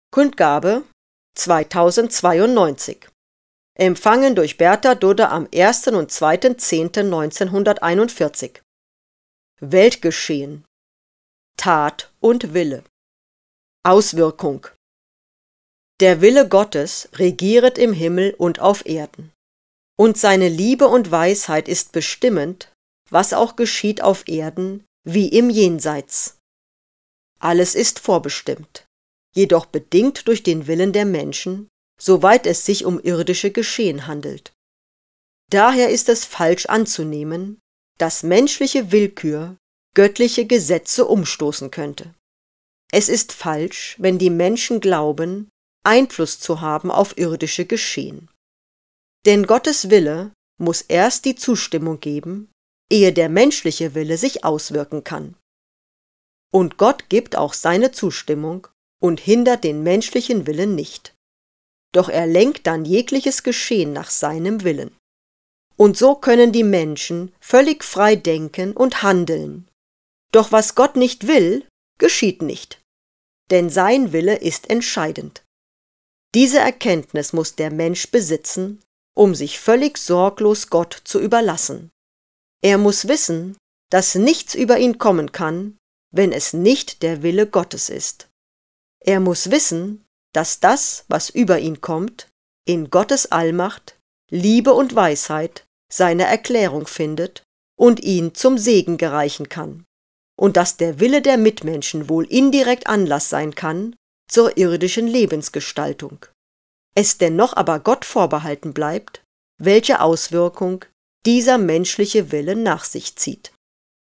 Kundgabe 2092. Empfangen durch Bertha Dudde am 1. und 2.10.1941. Weltgeschehen. Tat und Wille. Auswirkung. Der Wille Gottes regieret im Himmel und auf Erden. Und seine Liebe und Weisheit ist bestimmend, was auch geschieht auf Erden wie im Jenseits. Alles ist vorbestimmt, jedoch bedingt durch den Willen der Menschen, soweit es sich um irdische Geschehen handelt. Daher ist es falsch anzunehmen, dass menschliche Willkür göttliche Gesetze umstoßen könnte. Es ist falsch, wenn die Menschen glauben, Einfluss zu haben auf irdische Geschehen. Denn Gottes Wille muss erst die Zustimmung geben, ehe der menschliche Wille sich auswirken kann. Und Gott gibt auch seine Zustimmung und hindert den menschlichen Willen nicht. Doch er lenkt dann jegliches Geschehen nach seinem Willen. Und so können die Menschen völlig frei denken und handeln. Doch was Gott nicht will, geschieht nicht. Denn sein Wille ist entscheidend. Diese Erkenntnis muss der Mensch besitzen, um sich völlig sorglos Gott zu überlassen. Er muss wissen, dass nichts über ihn kommen kann, wenn es nicht der Wille Gottes ist. Er muss wissen, dass das, was über ihn kommt, in Gottes Allmacht, Liebe und Weisheit seine Erklärung findet und ihn zum Segen gereichen kann, und dass der Wille der Mitmenschen wohl indirekt Anlass sein kann zur irdischen Lebensgestaltung. Es dennoch aber Gott vorbehalten bleibt, welche Auswirkung dieser menschliche Wille nach sich zieht.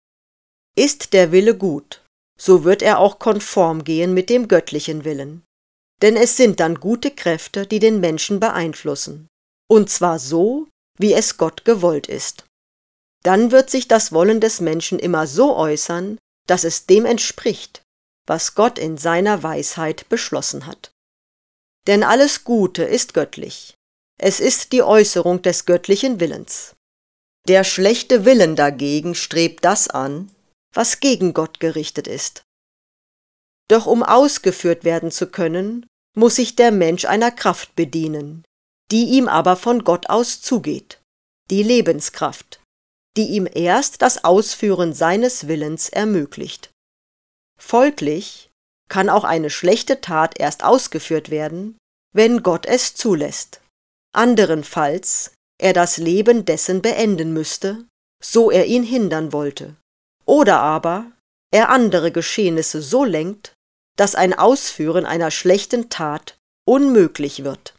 Ist der Wille gut, so wird er auch konform gehen mit dem göttlichen Willen. Denn es sind dann gute Kräfte, die den Menschen beeinflussen, und zwar so, wie es Gott gewollt ist. Dann wird sich das Wollen des Menschen immer so äußern, dass es dem entspricht, was Gott in seiner Weisheit beschlossen hat. Denn alles Gute ist göttlich. Es ist die Äußerung des göttlichen Willens. Der schlechte Willen dagegen strebt das an, was gegen Gott gerichtet ist. Doch um ausgeführt werden zu können, muss sich der Mensch einer Kraft bedienen, die ihm aber von Gott aus zugeht, die Lebenskraft, die ihm erst das Ausführen seines Willens ermöglicht. Folglich kann auch eine schlechte Tat erst ausgeführt werden, wenn Gott es zulässt. Anderenfalls er das Leben dessen beenden müsste, so er ihn hindern wollte. Oder aber er andere Geschehnisse so lenkt, dass ein Ausführen einer schlechten Tat unmöglich wird.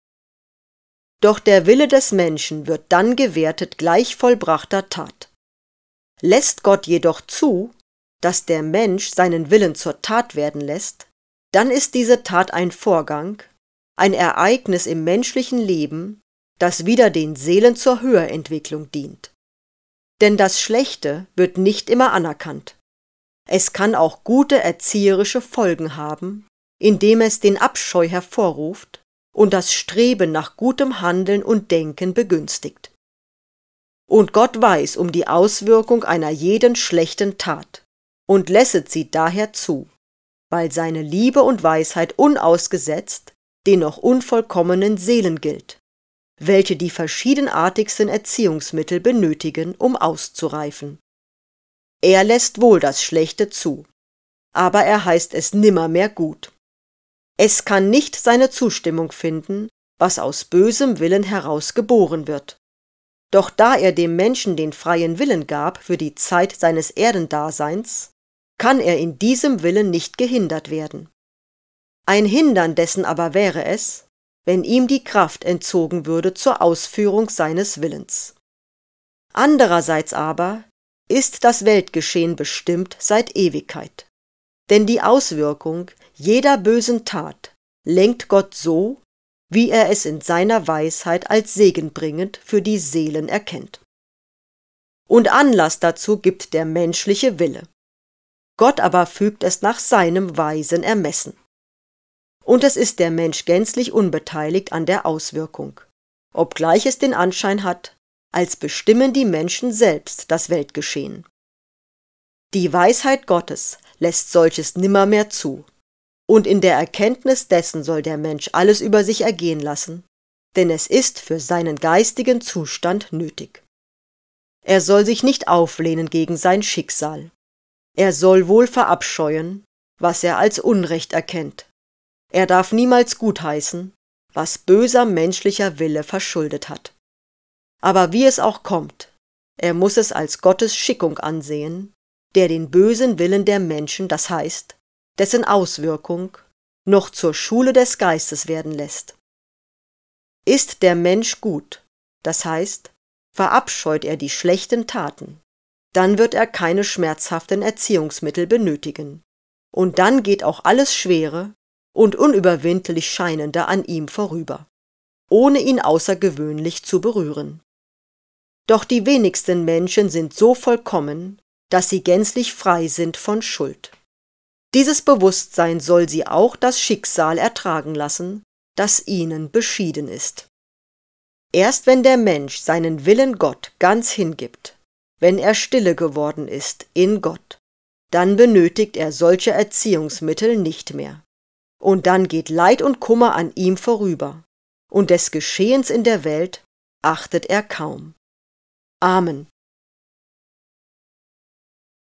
Doch der Wille des Menschen wird dann gewertet gleich vollbrachter Tat. Lässt Gott jedoch zu, dass der Mensch seinen Willen zur Tat werden lässt, dann ist diese Tat ein Vorgang, ein Ereignis im menschlichen Leben, das wieder den Seelen zur Höherentwicklung dient. Denn das Schlechte wird nicht immer anerkannt. Es kann auch gute erzieherische Folgen haben, indem es den Abscheu hervorruft und das Streben nach gutem Handeln und Denken begünstigt. Und Gott weiß um die Auswirkung einer jeden schlechten Tat und lässet sie daher zu, weil seine Liebe und Weisheit unausgesetzt den noch unvollkommenen Seelen gilt, welche die verschiedenartigsten Erziehungsmittel benötigen, um auszureifen. Er lässt wohl das Schlechte zu, aber er heißt es nimmermehr gut. Es kann nicht seine Zustimmung finden, was aus bösem Willen heraus geboren wird. Doch da er dem Menschen den freien Willen gab für die Zeit seines Erdendaseins, kann er in diesem Willen nicht gehindert werden. Ein Hindern dessen aber wäre es, wenn ihm die Kraft entzogen würde zur Ausführung seines Willens. Andererseits aber ist das Weltgeschehen bestimmt seit Ewigkeit. Denn die Auswirkung jeder bösen Tat lenkt Gott so, wie er es in seiner Weisheit als segenbringend für die Seelen erkennt. Und Anlass dazu gibt der menschliche Wille. Gott aber fügt es nach seinem weisen Ermessen. Und es ist der Mensch gänzlich unbeteiligt an der Auswirkung, obgleich es den Anschein hat, als bestimmen die Menschen selbst das Weltgeschehen. Die Weisheit Gottes lässt solches nimmermehr zu. Und in der Erkenntnis dessen soll der Mensch alles über sich ergehen lassen, denn es ist für seinen geistigen Zustand nötig. Er soll sich nicht auflehnen gegen sein Schicksal. Er soll wohl verabscheuen, was er als Unrecht erkennt. Er darf niemals gutheißen, was böser menschlicher Wille verschuldet hat. Aber wie es auch kommt, er muss es als Gottes Schickung ansehen, der den bösen Willen der Menschen, das heißt, dessen Auswirkung, noch zur Schule des Geistes werden lässt. Ist der Mensch gut, das heißt, verabscheut er die schlechten Taten, dann wird er keine schmerzhaften Erziehungsmittel benötigen, und dann geht auch alles Schwere und unüberwindlich Scheinende an ihm vorüber, ohne ihn außergewöhnlich zu berühren. Doch die wenigsten Menschen sind so vollkommen, dass sie gänzlich frei sind von Schuld. Dieses Bewusstsein soll sie auch das Schicksal ertragen lassen, das ihnen beschieden ist. Erst wenn der Mensch seinen Willen Gott ganz hingibt, wenn er stille geworden ist in Gott, dann benötigt er solche Erziehungsmittel nicht mehr. Und dann geht Leid und Kummer an ihm vorüber, und des Geschehens in der Welt achtet er kaum. Amen.